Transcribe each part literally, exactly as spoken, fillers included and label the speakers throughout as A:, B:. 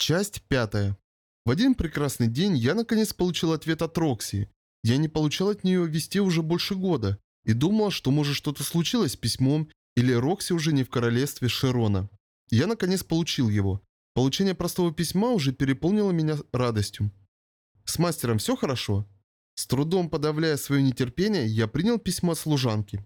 A: Часть пятая. В один прекрасный день я наконец получил ответ от Рокси. Я не получал от нее вести уже больше года и думал, что может что-то случилось с письмом или Рокси уже не в королевстве Шерона. Я наконец получил его. Получение простого письма уже переполнило меня радостью. С мастером все хорошо? С трудом подавляя свое нетерпение, я принял письмо от служанки.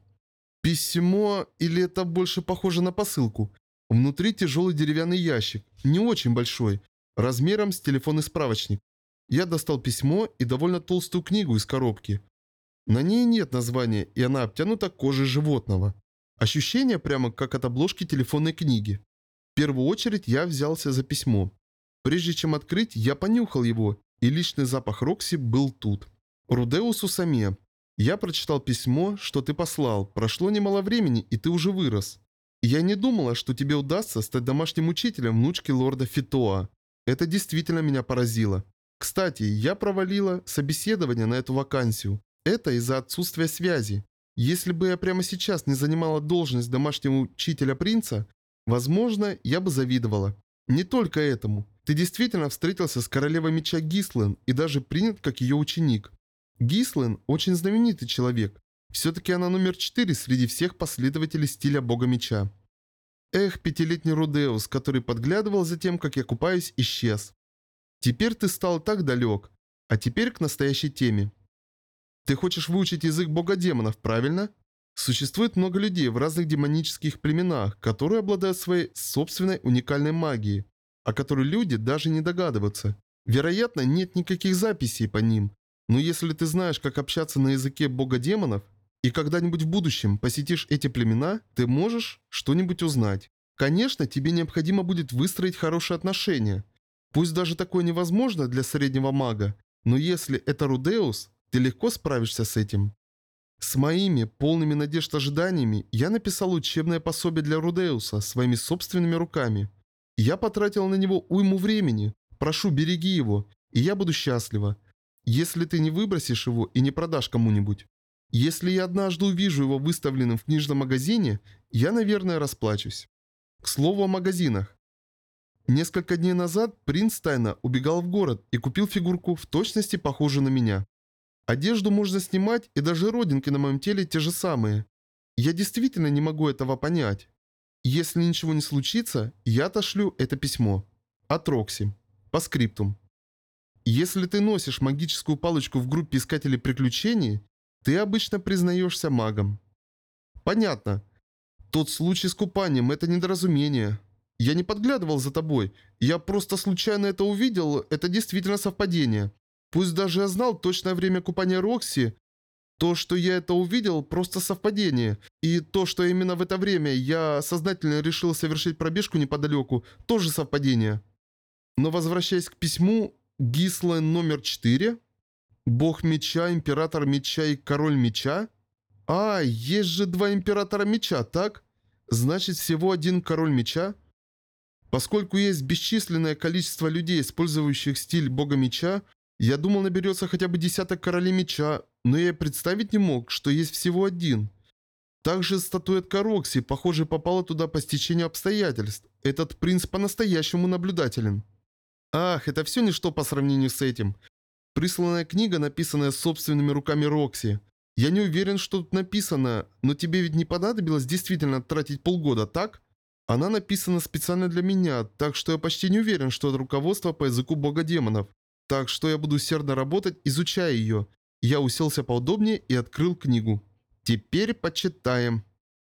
A: Письмо, или это больше похоже на посылку? Внутри тяжелый деревянный ящик, не очень большой, размером с телефонный справочник. Я достал письмо и довольно толстую книгу из коробки. На ней нет названия, и она обтянута кожей животного. Ощущение прямо как от обложки телефонной книги. В первую очередь я взялся за письмо. Прежде чем открыть, я понюхал его, и личный запах Рокси был тут. Рудеусу Саме. Я прочитал письмо, что ты послал. Прошло немало времени, и ты уже вырос. Я не думала, что тебе удастся стать домашним учителем внучки лорда Фитоа. Это действительно меня поразило. Кстати, я провалила собеседование на эту вакансию. Это из-за отсутствия связи. Если бы я прямо сейчас не занимала должность домашнего учителя принца, возможно, я бы завидовала. Не только этому. Ты действительно встретился с королевой меча Гислен и даже принят как ее ученик. Гислен очень знаменитый человек. Все-таки она номер четыре среди всех последователей стиля бога меча. Эх, пятилетний Рудеус, который подглядывал за тем, как я купаюсь, исчез. Теперь ты стал так далек. А теперь к настоящей теме. Ты хочешь выучить язык бога демонов, правильно? Существует много людей в разных демонических племенах, которые обладают своей собственной уникальной магией, о которой люди даже не догадываются. Вероятно, нет никаких записей по ним. Но если ты знаешь, как общаться на языке бога демонов, и когда-нибудь в будущем посетишь эти племена, ты можешь что-нибудь узнать. Конечно, тебе необходимо будет выстроить хорошие отношения. Пусть даже такое невозможно для среднего мага, но если это Рудеус, ты легко справишься с этим. С моими полными надежд ожиданиями я написал учебное пособие для Рудеуса своими собственными руками. Я потратил на него уйму времени. Прошу, береги его, и я буду счастлива. Если ты не выбросишь его и не продашь кому-нибудь. Если я однажды увижу его выставленным в книжном магазине, я, наверное, расплачусь. К слову о магазинах. Несколько дней назад принц тайно убегал в город и купил фигурку в точности похожую на меня. Одежду можно снимать, и даже родинки на моем теле те же самые. Я действительно не могу этого понять. Если ничего не случится, я отошлю это письмо. От Рокси. По скриптум. Если ты носишь магическую палочку в группе искателей приключений, ты обычно признаешься магом. Понятно. Тот случай с купанием – это недоразумение. Я не подглядывал за тобой. Я просто случайно это увидел, это действительно совпадение. Пусть даже я знал точное время купания Рокси, то, что я это увидел, просто совпадение. И то, что именно в это время я сознательно решил совершить пробежку неподалеку, тоже совпадение. Но возвращаясь к письму, Гислен номер четыре? Бог меча, император меча и король меча? А, есть же два императора меча, так? Значит, всего один король меча? Поскольку есть бесчисленное количество людей, использующих стиль бога меча, я думал, наберется хотя бы десяток королей меча, но я и представить не мог, что есть всего один. Также статуэтка Рокси, похоже, попала туда по стечению обстоятельств. Этот принц по-настоящему наблюдателен. Ах, это все ничто по сравнению с этим. Присланная книга, написанная собственными руками Рокси. Я не уверен, что тут написано, но тебе ведь не понадобилось действительно тратить полгода, так? Она написана специально для меня, так что я почти не уверен, что это руководство по языку бога демонов. Так что я буду усердно работать, изучая ее. Я уселся поудобнее и открыл книгу. Теперь почитаем.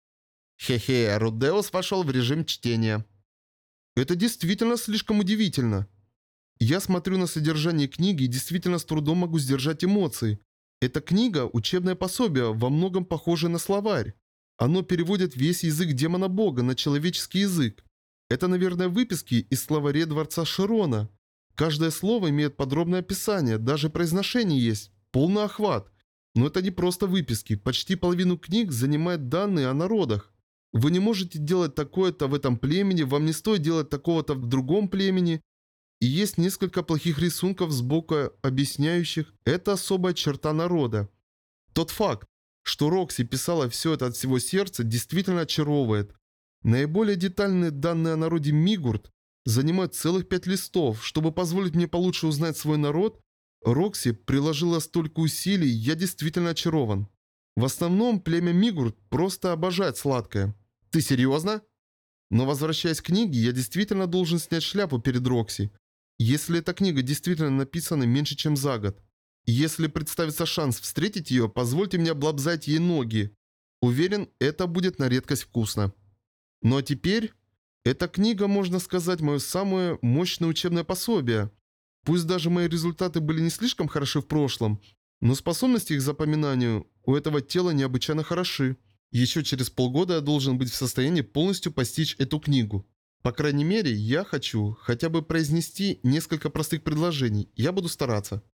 A: Хе-хе, Рудеус вошел в режим чтения. Это действительно слишком удивительно. Я смотрю на содержание книги и действительно с трудом могу сдержать эмоции. Эта книга – учебное пособие, во многом похожее на словарь. Оно переводит весь язык демона-бога на человеческий язык. Это, наверное, выписки из словаря дворца Шерона. Каждое слово имеет подробное описание, даже произношение есть, полный охват. Но это не просто выписки, почти половину книг занимает данные о народах. Вы не можете делать такое-то в этом племени, вам не стоит делать такого-то в другом племени. И есть несколько плохих рисунков сбоку, объясняющих, это особая черта народа. Тот факт, что Рокси писала все это от всего сердца, действительно очаровывает. Наиболее детальные данные о народе Мигурт занимает целых пять листов. Чтобы позволить мне получше узнать свой народ, Рокси приложила столько усилий, я действительно очарован. В основном племя Мигурт просто обожает сладкое. Ты серьезно? Но возвращаясь к книге, я действительно должен снять шляпу перед Рокси. Если эта книга действительно написана меньше, чем за год. Если представится шанс встретить ее, позвольте мне облобзать ей ноги. Уверен, это будет на редкость вкусно. Ну а теперь... Эта книга, можно сказать, мое самое мощное учебное пособие. Пусть даже мои результаты были не слишком хороши в прошлом, но способности к запоминанию у этого тела необычайно хороши. Еще через полгода я должен быть в состоянии полностью постичь эту книгу. По крайней мере, я хочу хотя бы произнести несколько простых предложений. Я буду стараться.